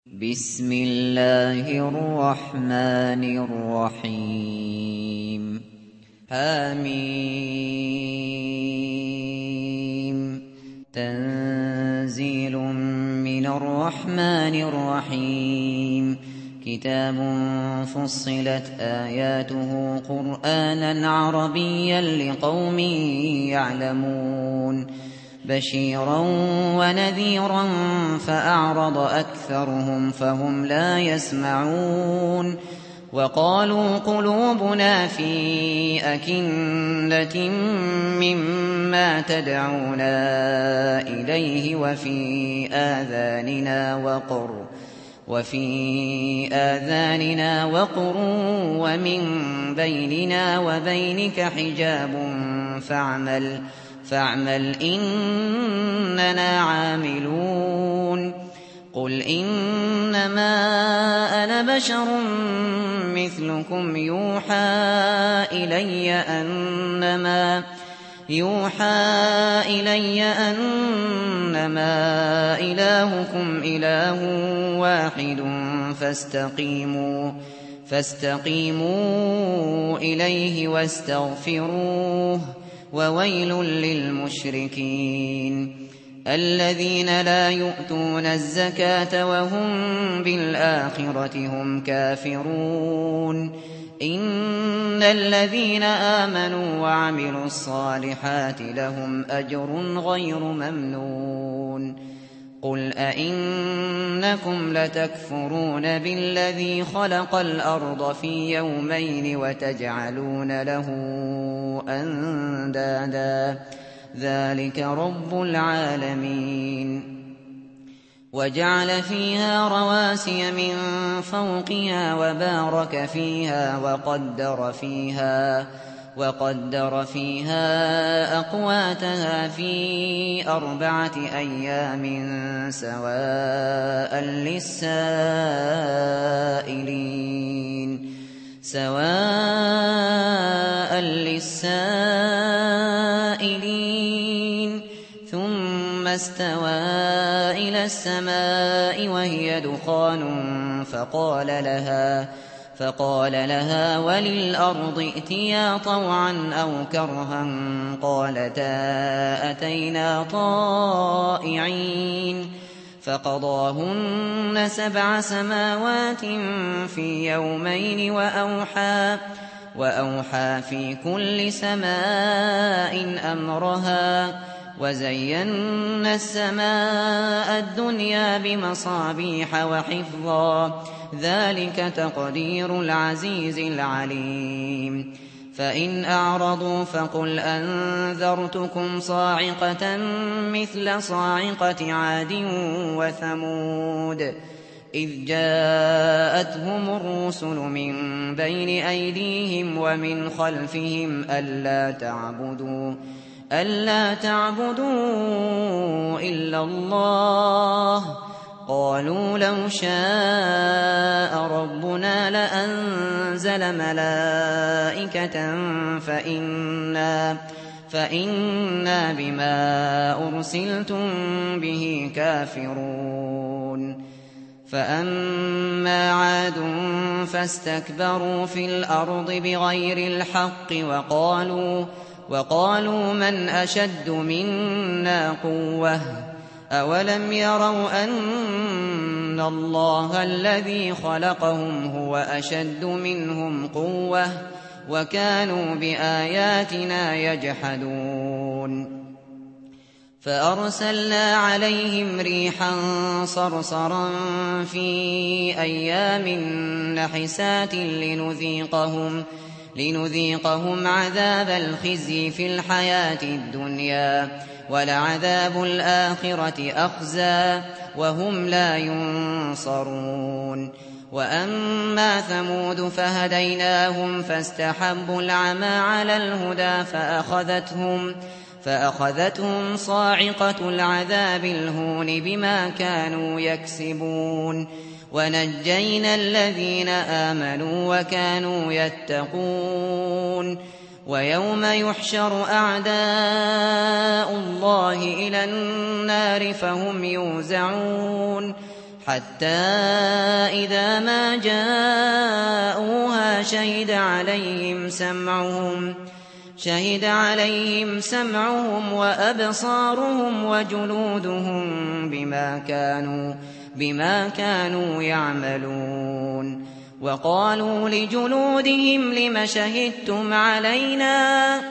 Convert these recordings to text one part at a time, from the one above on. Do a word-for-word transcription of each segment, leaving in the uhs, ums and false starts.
بسم الله الرحمن الرحيم حميم تنزيل من الرحمن الرحيم كتاب فصلت آياته قرآنا عربيا لقوم يعلمون بشيرا ونذيرا فأعرض أكثرهم فهم لا يسمعون وقالوا قلوبنا في أكنة مما تدعونا إليه وفي آذاننا وقر وفي آذاننا وقر ومن بيننا وبينك حجاب فاعمل فاعمل إننا عاملون قل إنما أنا بشر مثلكم يوحى إلي أنما يوحى إلي أنما إلهكم إله واحد فاستقيموا فاستقيموا إليه واستغفروه وويل للمشركين الذين لا يؤتون الزكاة وهم بالآخرة هم كافرون إن الذين آمنوا وعملوا الصالحات لهم أجر غير ممنون قل أئنكم لتكفرون بالذي خلق الأرض في يومين وتجعلون له أندادا ذلك رب العالمين وجعل فيها رواسي من فوقها وبارك فيها وقدر فيها وقدر فيها أقواتها في أربعة أيام سواء للسائلين سواء للسائلين ثم استوى إلى السماء وهي دخان فقال لها فقال لها وللأرض ائتيا طوعا أو كرها قالتا أتينا طائعين فقضاهن سبع سماوات في يومين وأوحى وأوحى في كل سماء أمرها وزينا السماء الدنيا بمصابيح وحفظا ذلك تقدير العزيز العليم فإن أعرضوا فقل أنذرتكم صاعقة مثل صاعقة عاد وثمود إذ جاءتهم الرسل من بين أيديهم ومن خلفهم ألا تعبدوا ألا تعبدوا إلا الله قالوا لو شاء ربنا لأنزل ملائكة فإنا فإنا بما أرسلتم به كافرون فأما عاد فاستكبروا في الأرض بغير الحق وقالوا وقالوا من أشد منا قوة أولم يروا أن الله الذي خلقهم هو أشد منهم قوة وكانوا بآياتنا يجحدون فأرسلنا عليهم ريحا صرصرا في أيام نحسات لنذيقهم لنذيقهم عذاب الخزي في الحياة الدنيا ولعذاب الآخرة أخزى وهم لا ينصرون وأما ثمود فهديناهم فاستحبوا العمى على الهدى فأخذتهم فأخذتهم صاعقة العذاب الهون بما كانوا يكسبون ونجينا الذين آمنوا وكانوا يتقون ويوم يحشر أعداء الله إلى النار فهم يوزعون حتى إذا ما جاءوها شهد عليهم سمعهم شهد عليهم سمعهم وأبصارهم وجلودهم بما كانوا بما كانوا يعملون. وقالوا لجلودهم لم شهدتم علينا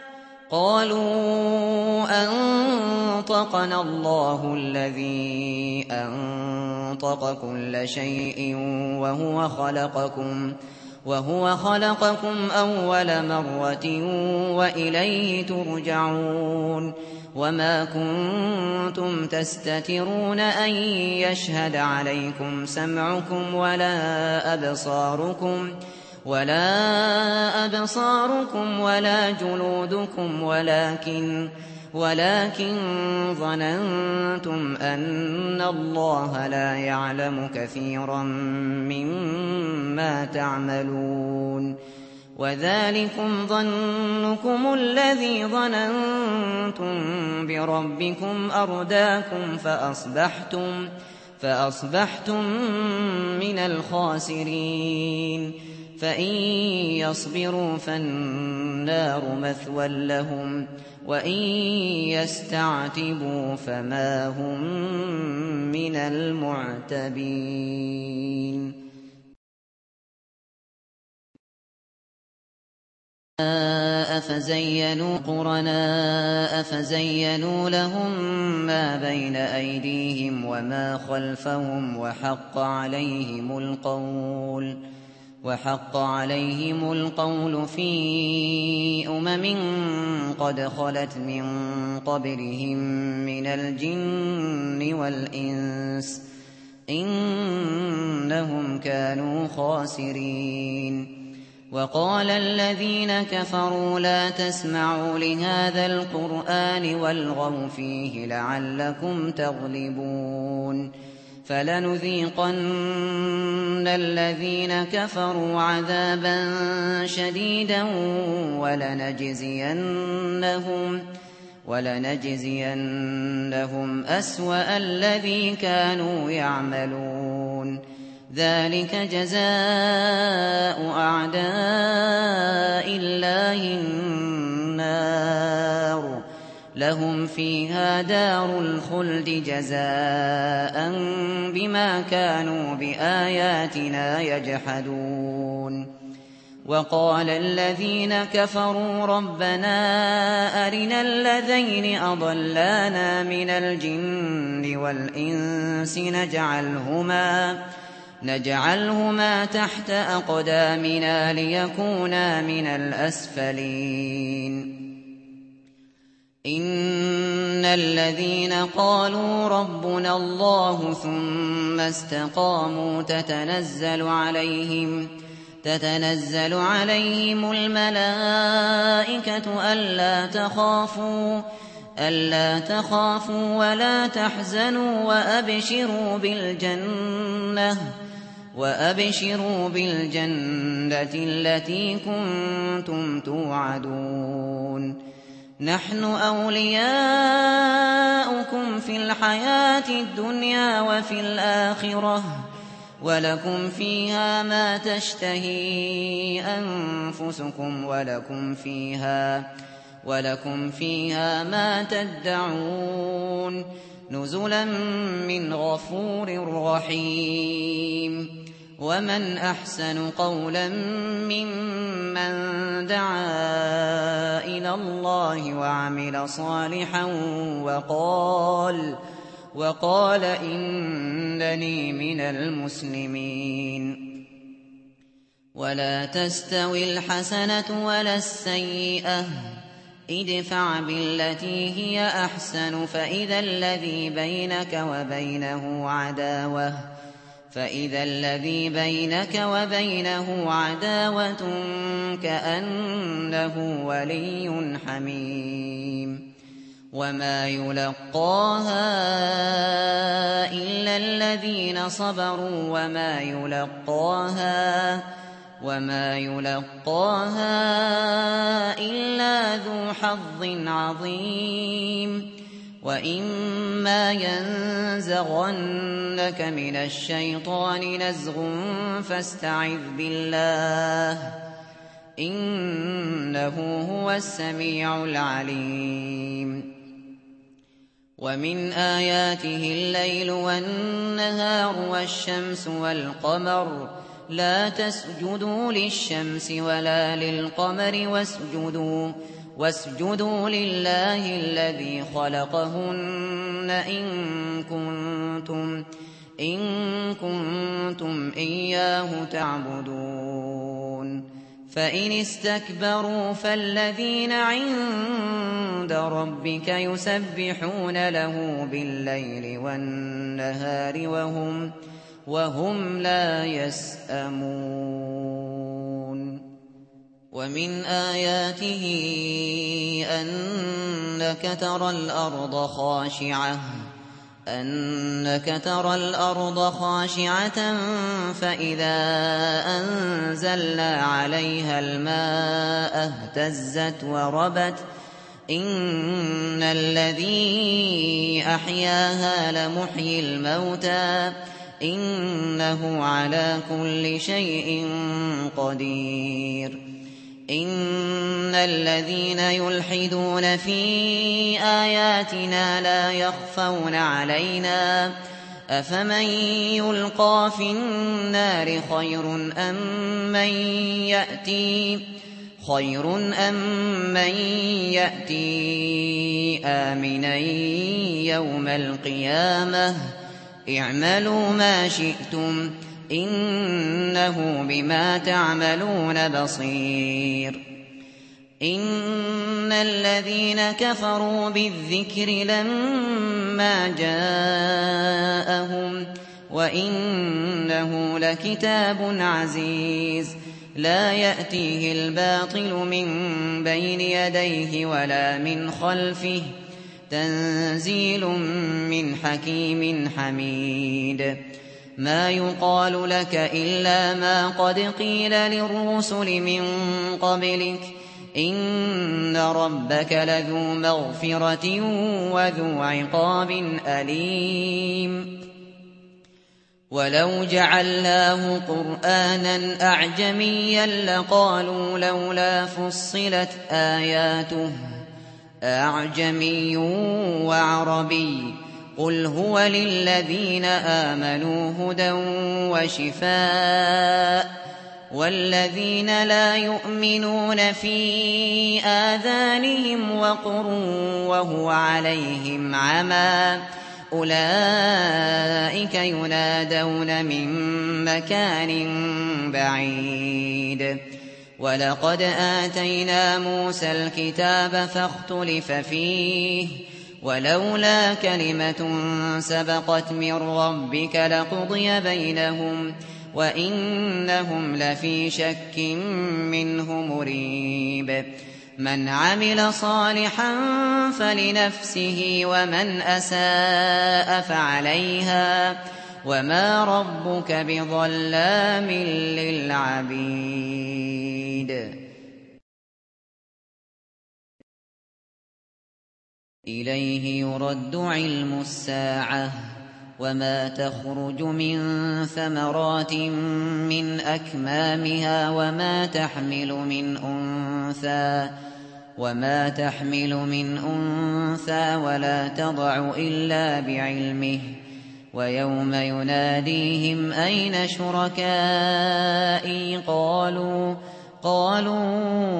قالوا أنطقنا الله الذي أنطق كل شيء وهو خلقكم وهو خلقكم أول مرة وإليه ترجعون. وما كنتم تستترون أن يشهد عليكم سمعكم ولا أبصاركم ولا أبصاركم ولا جلودكم ولكن ولكن ظننتم أن الله لا يعلم كثيرا مما تعملون. وذلكم ظنكم الذي ظننتم بربكم أرداكم فأصبحتم فأصبحتم من الخاسرين. فإن يصبروا فالنار مثوى لهم وإن يستعتبوا فما هم من المعتبين. أفزينوا قرناء فزينوا لهم ما بين أيديهم وما خلفهم وحق عليهم القول وحق عليهم القول في أمم قد خلت من قبلهم من الجن والإنس إنهم كانوا خاسرين. وقال الذين كفروا لا تسمعوا لهذا القرآن والغوا فيه لعلكم تغلبون. فلنذيقن الذين كفروا عذابا شديدا ولنجزينهم ولنجزينهم أسوأ الذي كانوا يعملون. ذلك جزاء أعداء الله النار لهم فيها دار الخلد جزاء بما كانوا بآياتنا يجحدون. وقال الذين كفروا ربنا أرنا الذين أضلانا من الجن والإنس نجعلهما نجعلهما تحت أقدامنا ليكونا من الأسفلين. إن الذين قالوا ربنا الله ثم استقاموا تتنزل عليهم تتنزل عليهم الملائكة ألا تخافوا ألا تخافوا ولا تحزنوا وأبشروا بالجنة وأبشروا بالجنة التي كنتم توعدون. نحن أولياؤكم في الحياة الدنيا وفي الآخرة ولكم فيها ما تشتهي أنفسكم ولكم فيها ولكم فيها ما تدعون نزلا من غفور رحيم. ومن أحسن قولا ممن دعا إلى الله وعمل صالحا وقال وقال إنني من المسلمين. ولا تستوي الحسنة ولا السيئة ادفع بالتي هي أحسن فإذا الذي بينك وبينه عداوة فإذا الذي بينك وبينه عداوة كأنه ولي حميم. وما يلقاها إلا الذين صبروا وما يلقاها وما يلقاها إلا ذو حظ عظيم. وإما ينزغنك من الشيطان نزغ فاستعذ بالله إنه هو السميع العليم ومن آياته الليل والنهار والشمس والقمر لا تسجدوا للشمس ولا للقمر واسجدوا واسجدوا لله الذي خلقهن إن كنتم إن كنتم إياه تعبدون فإن استكبروا فالذين عند ربك يسبحون له بالليل والنهار وهم وهم لا يسأمون ومن آياته أنك ترى الأرض خاشعة أنك ترى الأرض خاشعة فإذا أنزلنا عليها الماء اهتزت وربت إن الذي أحياها لمحيي الموتى إنه على كل شيء قدير إن الذين يلحدون في آياتنا لا يخفون علينا أفمن يلقى في النار خير أم من يأتي خير أم من يأتي آمنا يوم القيامة اعملوا ما شئتم إنه بما تعملون بصير إن الذين كفروا بالذكر لما جاءهم وإنه لكتاب عزيز لا يأتيه الباطل من بين يديه ولا من خلفه تنزيل من حكيم حميد ما يقال لك إلا ما قد قيل للرسل من قبلك إن ربك لذو مغفرة وذو عقاب أليم ولو جعلناه قرآنا أعجميا لقالوا لولا فصلت آياته أعجمي وعربي قل هو للذين آمنوا هدى وشفاء والذين لا يؤمنون في آذانهم وقر وهو عليهم عمى أولئك ينادون من مكان بعيد ولقد آتينا موسى الكتاب فاختلف فيه ولولا كلمة سبقت من ربك لقضي بينهم وإنهم لفي شك منه مريب من عمل صالحا فلنفسه ومن أساء فعليها وما ربك بظلام للعبيد إليه يرد علم الساعة وما تخرج من ثمرات من أكمامها وما تحمل من أنثى وما تحمل من أنثى ولا تضع إلا بعلمه ويوم يناديهم أين شركائي قالوا قالوا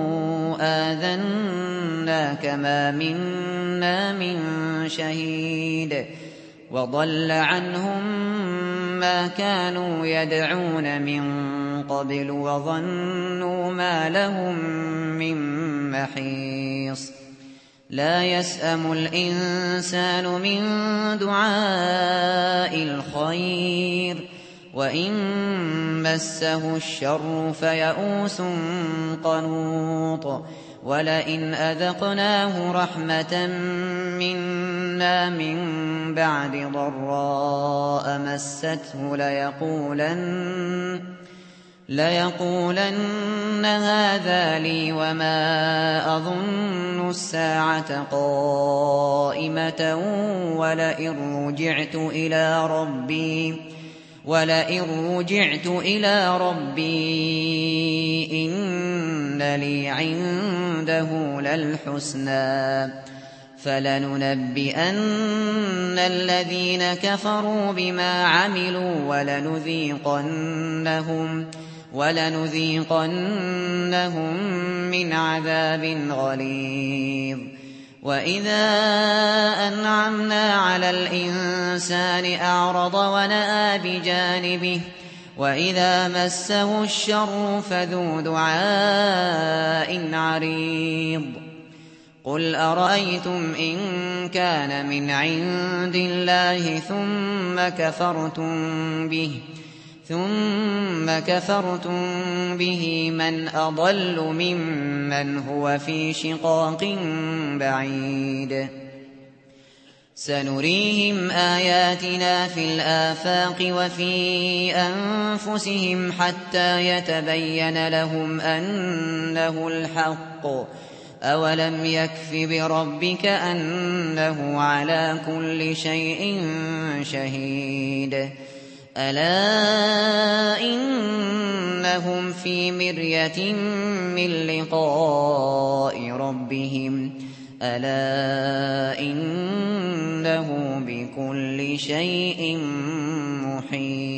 آذناك ما منا من شهيد وضل عنهم ما كانوا يدعون من قبل وظنوا ما لهم من محيص لا يسأم الإنسان من دعاء الخير وإن مسه الشر فيئوس قنوط ولئن أذقناه رحمة منا من بعد ضراء مسته ليقولن ليقولن هذا لي وما أظن الساعة قائمة ولئن رجعت إلى ربي ولئن رجعت إلى ربي إن لي عنده للحسنى فلننبئن الذين كفروا بما عملوا ولنذيقنهم ولنذيقنهم من عذاب غليظ وإذا أنعمنا على الإنسان أعرض ونأى بجانبه وإذا مسه الشر فذو دعاء عريض قل أرأيتم إن كان من عند الله ثم كفرتم به ثم كفرتم به من أضل ممن هو في شقاق بعيد سنريهم آياتنا في الآفاق وفي أنفسهم حتى يتبين لهم أنه الحق أولم يكف بربك أنه على كل شيء شهيد ألا إنهم في مرية من لقاء ربهم ألا إنه بكل شيء محيط